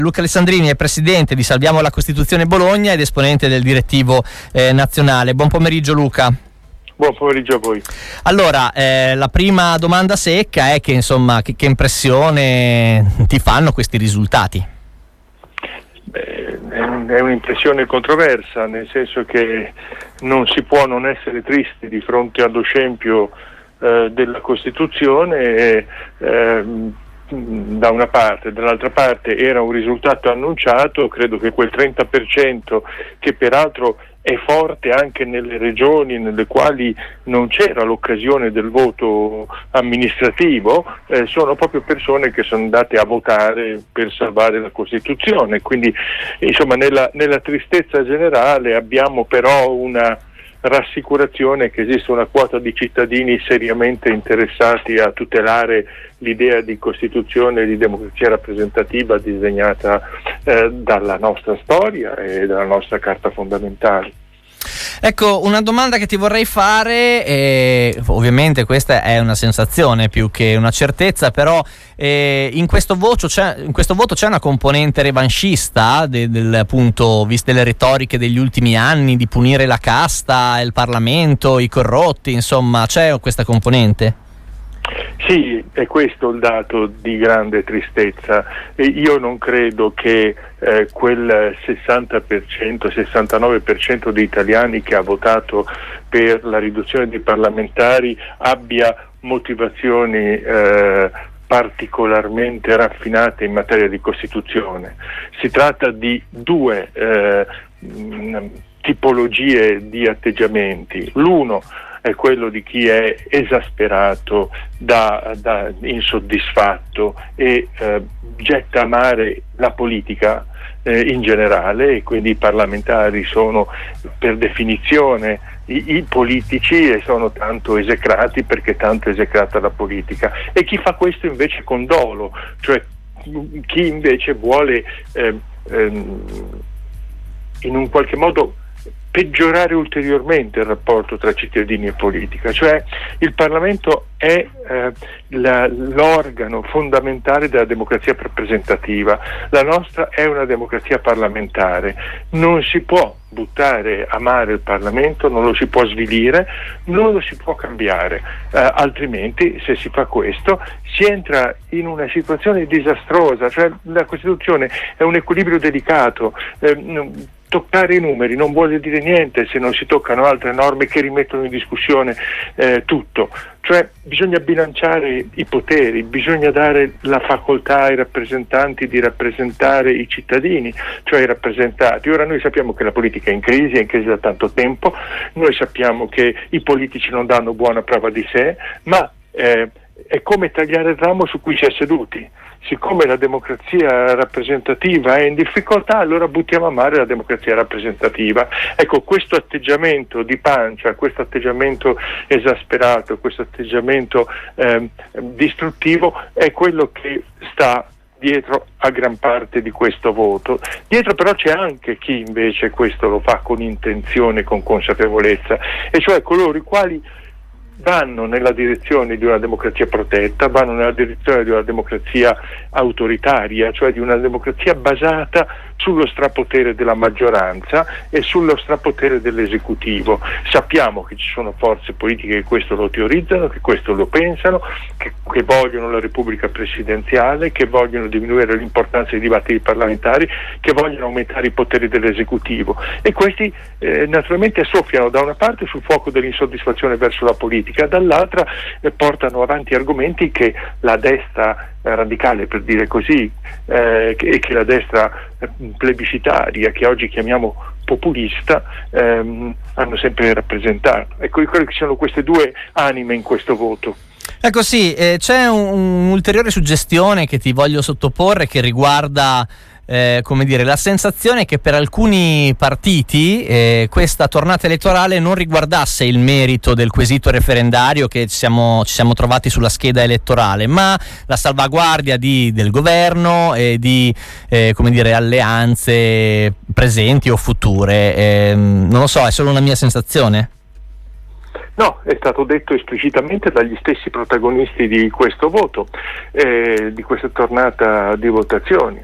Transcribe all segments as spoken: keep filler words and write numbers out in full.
Luca Alessandrini è presidente di Salviamo la Costituzione Bologna ed esponente del direttivo eh, nazionale. Buon pomeriggio Luca. Buon pomeriggio a voi. Allora, eh, la prima domanda secca è che insomma che, che impressione ti fanno questi risultati? Beh, è un'impressione controversa, nel senso che non si può non essere tristi di fronte allo scempio eh, della Costituzione e, eh, da una parte, dall'altra parte era un risultato annunciato. Credo che quel trenta per cento, che peraltro è forte anche nelle regioni nelle quali non c'era l'occasione del voto amministrativo, eh, sono proprio persone che sono andate a votare per salvare la Costituzione. Quindi insomma nella, nella tristezza generale abbiamo però una rassicurazione che esiste una quota di cittadini seriamente interessati a tutelare l'idea di Costituzione e di democrazia rappresentativa disegnata eh, dalla nostra storia e dalla nostra Carta fondamentale. Ecco, una domanda che ti vorrei fare, eh, ovviamente questa è una sensazione più che una certezza, però eh, in questo voto c'è, in questo voto c'è una componente revanchista, de, del, appunto, viste le retoriche degli ultimi anni di punire la casta, il Parlamento, i corrotti, insomma, c'è questa componente? Sì, è questo il dato di grande tristezza. E io non credo che eh, quel sessanta per cento, sessantanove per cento di italiani che ha votato per la riduzione dei parlamentari abbia motivazioni eh, particolarmente raffinate in materia di Costituzione. Si tratta di due eh, tipologie di atteggiamenti. L'uno è quello di chi è esasperato, da, da insoddisfatto e eh, getta a mare la politica eh, in generale, e quindi i parlamentari sono per definizione i, i politici e sono tanto esecrati perché tanto è esecrata la politica. E chi fa questo invece con dolo, cioè chi invece vuole eh, ehm, in un qualche modo peggiorare ulteriormente il rapporto tra cittadini e politica, cioè il Parlamento è eh, la, l'organo fondamentale della democrazia rappresentativa. La nostra è una democrazia parlamentare, non si può buttare a mare il Parlamento, non lo si può svilire, non lo si può cambiare, eh, altrimenti se si fa questo si entra in una situazione disastrosa. Cioè la Costituzione è un equilibrio delicato, eh, toccare i numeri non vuole dire niente se non si toccano altre norme che rimettono in discussione eh, tutto. Cioè bisogna bilanciare i poteri, bisogna dare la facoltà ai rappresentanti di rappresentare i cittadini, cioè i rappresentati. Ora noi sappiamo che la politica è in crisi, è in crisi da tanto tempo, noi sappiamo che i politici non danno buona prova di sé, ma eh, è come tagliare il ramo su cui si è seduti. Siccome la democrazia rappresentativa è in difficoltà, allora buttiamo a mare la democrazia rappresentativa. Ecco, questo atteggiamento di pancia, questo atteggiamento esasperato, questo atteggiamento eh, distruttivo è quello che sta dietro a gran parte di questo voto. Dietro però c'è anche chi invece questo lo fa con intenzione, con consapevolezza, e cioè coloro i quali vanno nella direzione di una democrazia protetta, vanno nella direzione di una democrazia autoritaria, cioè di una democrazia basata sullo strapotere della maggioranza e sullo strapotere dell'esecutivo. Sappiamo che ci sono forze politiche che questo lo teorizzano, che questo lo pensano, che, che vogliono la Repubblica presidenziale, che vogliono diminuire l'importanza dei dibattiti parlamentari, che vogliono aumentare i poteri dell'esecutivo, e questi eh, naturalmente soffiano da una parte sul fuoco dell'insoddisfazione verso la politica, dall'altra eh, portano avanti argomenti che la destra eh, radicale, per dire così, eh, che, che la destra eh, plebiscitaria, che oggi chiamiamo populista, ehm, hanno sempre rappresentato. Ecco, io credo che siano queste due anime in questo voto. Ecco sì, eh, c'è un, un'ulteriore suggestione che ti voglio sottoporre che riguarda Eh, come dire, la sensazione che per alcuni partiti eh, questa tornata elettorale non riguardasse il merito del quesito referendario che ci siamo, ci siamo trovati sulla scheda elettorale, ma la salvaguardia di, del governo e di eh, come dire, alleanze presenti o future. Eh, non lo so, è solo una mia sensazione? No, è stato detto esplicitamente dagli stessi protagonisti di questo voto, eh, di questa tornata di votazioni.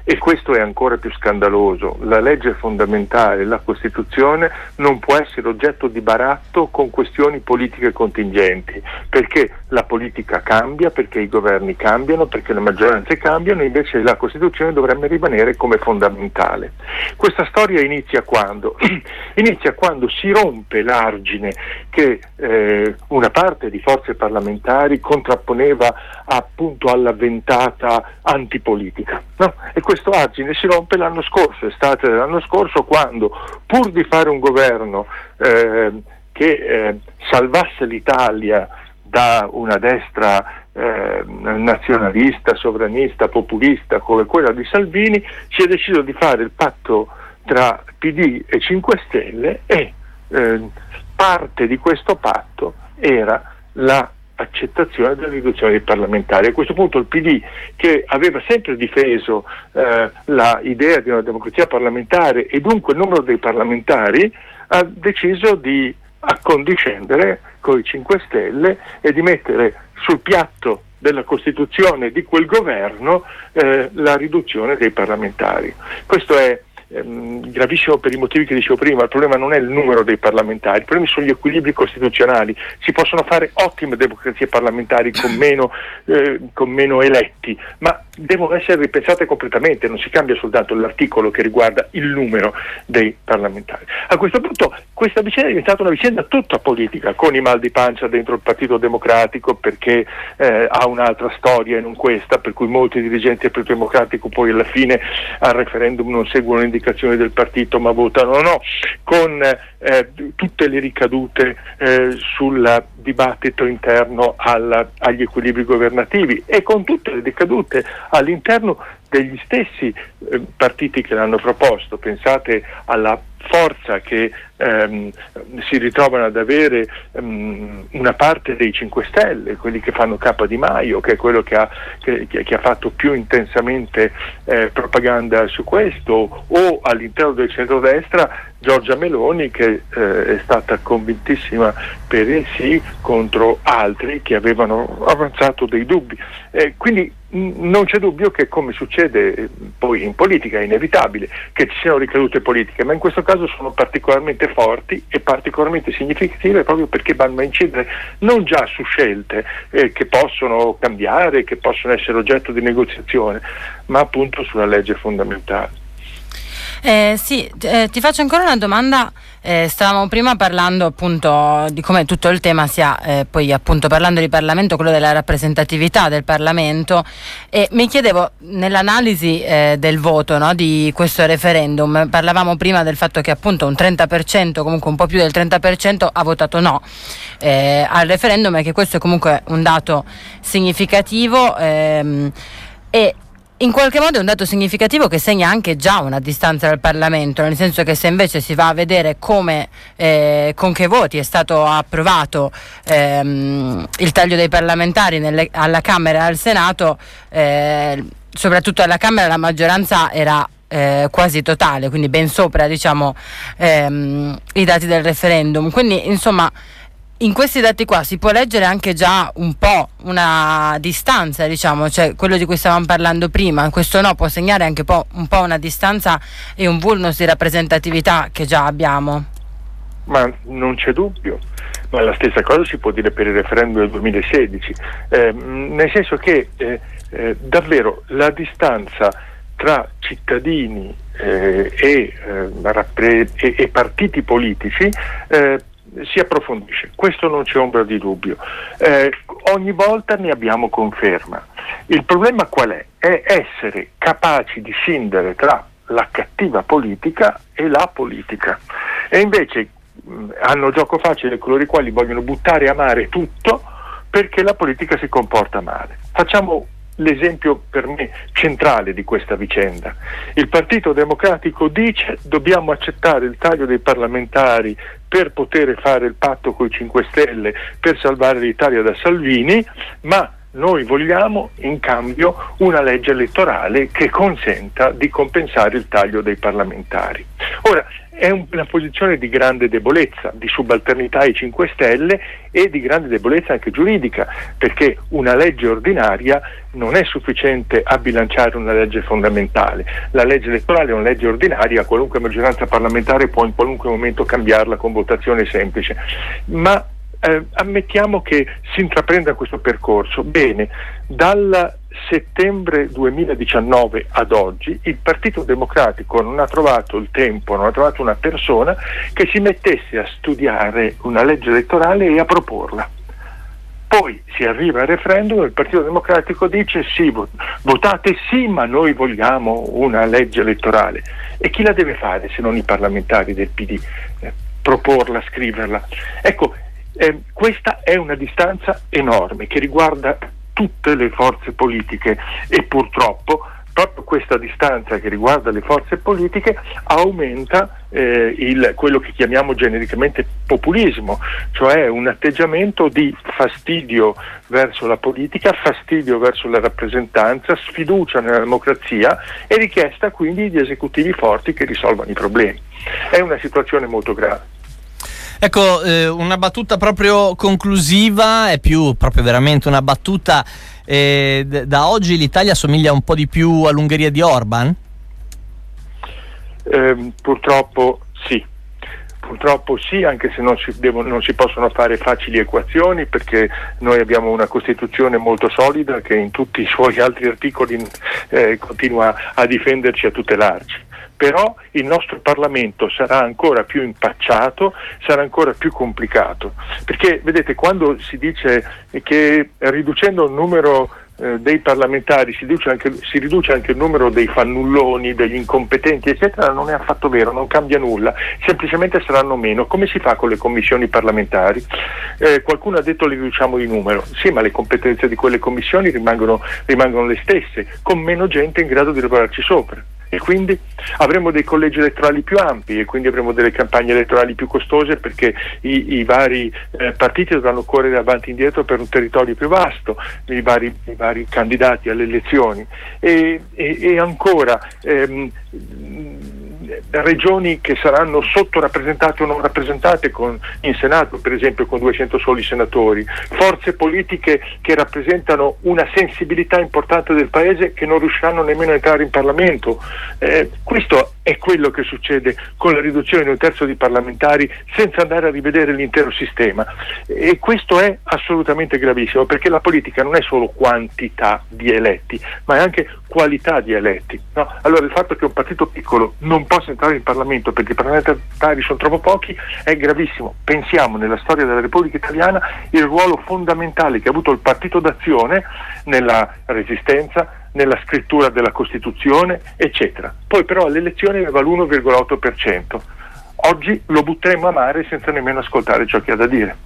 E questo è ancora più scandaloso. La legge fondamentale, la Costituzione, non può essere oggetto di baratto con questioni politiche contingenti, perché la politica cambia, perché i governi cambiano, perché le maggioranze cambiano, invece la Costituzione dovrebbe rimanere come fondamentale. Questa storia inizia quando? Inizia quando si rompe l'argine che eh, una parte di forze parlamentari contrapponeva appunto alla ventata antipolitica, no? E questo argine si rompe l'anno scorso, estate dell'anno scorso, quando pur di fare un governo eh, che eh, salvasse l'Italia da una destra eh, nazionalista, sovranista, populista come quella di Salvini, si è deciso di fare il patto tra P D e cinque Stelle e eh, parte di questo patto era la accettazione della riduzione dei parlamentari. A questo punto il P D, che aveva sempre difeso eh, l'idea di una democrazia parlamentare e dunque il numero dei parlamentari, ha deciso di accondiscendere con i cinque Stelle e di mettere sul piatto della Costituzione di quel governo eh, la riduzione dei parlamentari. Questo è ehm, gravissimo per i motivi che dicevo prima. Il problema non è il numero dei parlamentari, il problema sono gli equilibri costituzionali. Si possono fare ottime democrazie parlamentari con meno, eh, con meno eletti, ma devono essere ripensate completamente, non si cambia soltanto l'articolo che riguarda il numero dei parlamentari. A questo punto questa vicenda è diventata una vicenda tutta politica, con i mal di pancia dentro il Partito Democratico, perché eh, ha un'altra storia e non questa, per cui molti dirigenti del Partito Democratico poi alla fine al referendum non seguono le indicazioni del partito ma votano no, con eh, tutte le ricadute eh, sul dibattito interno alla, agli equilibri governativi e con tutte le ricadute all'interno degli stessi eh, partiti che l'hanno proposto. Pensate alla forza che ehm, si ritrovano ad avere ehm, una parte dei cinque Stelle, quelli che fanno capo a Di Maio, che è quello che ha, che, che ha fatto più intensamente eh, propaganda su questo, o all'interno del centrodestra Giorgia Meloni, che eh, è stata convintissima per il sì contro altri che avevano avanzato dei dubbi. Eh, quindi mh, non c'è dubbio che, come succede eh, poi in politica, è inevitabile che ci siano ricadute politiche, ma in questo caso sono particolarmente forti e particolarmente significative proprio perché vanno a incidere non già su scelte eh, che possono cambiare, che possono essere oggetto di negoziazione, ma appunto sulla legge fondamentale. Eh, sì, eh, ti faccio ancora una domanda. Eh, stavamo prima parlando appunto di come tutto il tema sia eh, poi appunto parlando di Parlamento, quello della rappresentatività del Parlamento, e mi chiedevo nell'analisi eh, del voto, no, di questo referendum, parlavamo prima del fatto che appunto un trenta per cento, comunque un po' più del trenta per cento ha votato no eh, al referendum, e che questo è comunque un dato significativo ehm, e in qualche modo è un dato significativo che segna anche già una distanza dal Parlamento, nel senso che se invece si va a vedere come, eh, con che voti è stato approvato ehm, il taglio dei parlamentari nelle, alla Camera e al Senato, eh, soprattutto alla Camera la maggioranza era eh, quasi totale, quindi ben sopra, diciamo, ehm, i dati del referendum. Quindi insomma, in questi dati qua si può leggere anche già un po' una distanza, diciamo, cioè quello di cui stavamo parlando prima. Questo no può segnare anche po', un po' una distanza e un vulnus di rappresentatività che già abbiamo. Ma non c'è dubbio, ma la stessa cosa si può dire per il referendum del duemilasedici, eh, nel senso che eh, eh, davvero la distanza tra cittadini eh, e, eh, rappre- e, e partiti politici eh, si approfondisce, questo non c'è ombra di dubbio. Eh, ogni volta ne abbiamo conferma. Il problema qual è? È essere capaci di scindere tra la cattiva politica e la politica. E invece mh, hanno gioco facile coloro i quali vogliono buttare a mare tutto perché la politica si comporta male. Facciamo l'esempio per me centrale di questa vicenda. Il Partito Democratico dice: dobbiamo accettare il taglio dei parlamentari per poter fare il patto con i cinque Stelle per salvare l'Italia da Salvini, ma noi vogliamo in cambio una legge elettorale che consenta di compensare il taglio dei parlamentari. Ora, è un, una posizione di grande debolezza, di subalternità ai cinque Stelle e di grande debolezza anche giuridica, perché una legge ordinaria non è sufficiente a bilanciare una legge fondamentale. La legge elettorale è una legge ordinaria, qualunque maggioranza parlamentare può in qualunque momento cambiarla con votazione semplice, ma eh, ammettiamo che si intraprenda questo percorso. Bene, dal settembre duemiladiciannove ad oggi il Partito Democratico non ha trovato il tempo, non ha trovato una persona che si mettesse a studiare una legge elettorale e a proporla. Poi si arriva al referendum e il Partito Democratico dice sì, votate sì, ma noi vogliamo una legge elettorale. E chi la deve fare se non i parlamentari del P D? Eh, proporla, scriverla. Ecco, eh, questa è una distanza enorme che riguarda tutte le forze politiche e purtroppo proprio questa distanza che riguarda le forze politiche aumenta eh, il, quello che chiamiamo genericamente populismo, cioè un atteggiamento di fastidio verso la politica, fastidio verso la rappresentanza, sfiducia nella democrazia e richiesta quindi di esecutivi forti che risolvano i problemi. È una situazione molto grave. Ecco, eh, una battuta proprio conclusiva, è più proprio veramente una battuta. Eh, d- da oggi l'Italia somiglia un po' di più all'Ungheria di Orban? Eh, purtroppo sì. Purtroppo sì, anche se non si, devo, non si possono fare facili equazioni, perché noi abbiamo una Costituzione molto solida che in tutti i suoi altri articoli eh, continua a difenderci e a tutelarci. Però il nostro Parlamento sarà ancora più impacciato, sarà ancora più complicato, perché vedete, quando si dice che riducendo il numero eh, dei parlamentari si riduce, anche, si riduce anche il numero dei fannulloni, degli incompetenti eccetera, non è affatto vero, non cambia nulla, semplicemente saranno meno. Come si fa con le commissioni parlamentari? Eh, qualcuno ha detto le riduciamo di numero, sì, ma le competenze di quelle commissioni rimangono, rimangono le stesse, con meno gente in grado di lavorarci sopra. E quindi avremo dei collegi elettorali più ampi e quindi avremo delle campagne elettorali più costose, perché i, i vari eh, partiti dovranno correre avanti e indietro per un territorio più vasto, i vari, i vari candidati alle elezioni e, e, e ancora ehm, regioni che saranno sottorappresentate o non rappresentate con, in Senato, per esempio con duecento soli senatori, forze politiche che rappresentano una sensibilità importante del paese che non riusciranno nemmeno a entrare in Parlamento. Eh, questo è quello che succede con la riduzione di un terzo di parlamentari senza andare a rivedere l'intero sistema, e questo è assolutamente gravissimo, perché la politica non è solo quantità di eletti ma è anche qualità di eletti, no? Allora il fatto che un partito piccolo non possa entrare in Parlamento perché i parlamentari sono troppo pochi è gravissimo. Pensiamo nella storia della Repubblica Italiana il ruolo fondamentale che ha avuto il Partito d'Azione nella Resistenza, nella scrittura della Costituzione eccetera. Poi però alle elezioni aveva l'uno virgola otto per cento. Oggi lo butteremo a mare senza nemmeno ascoltare ciò che ha da dire.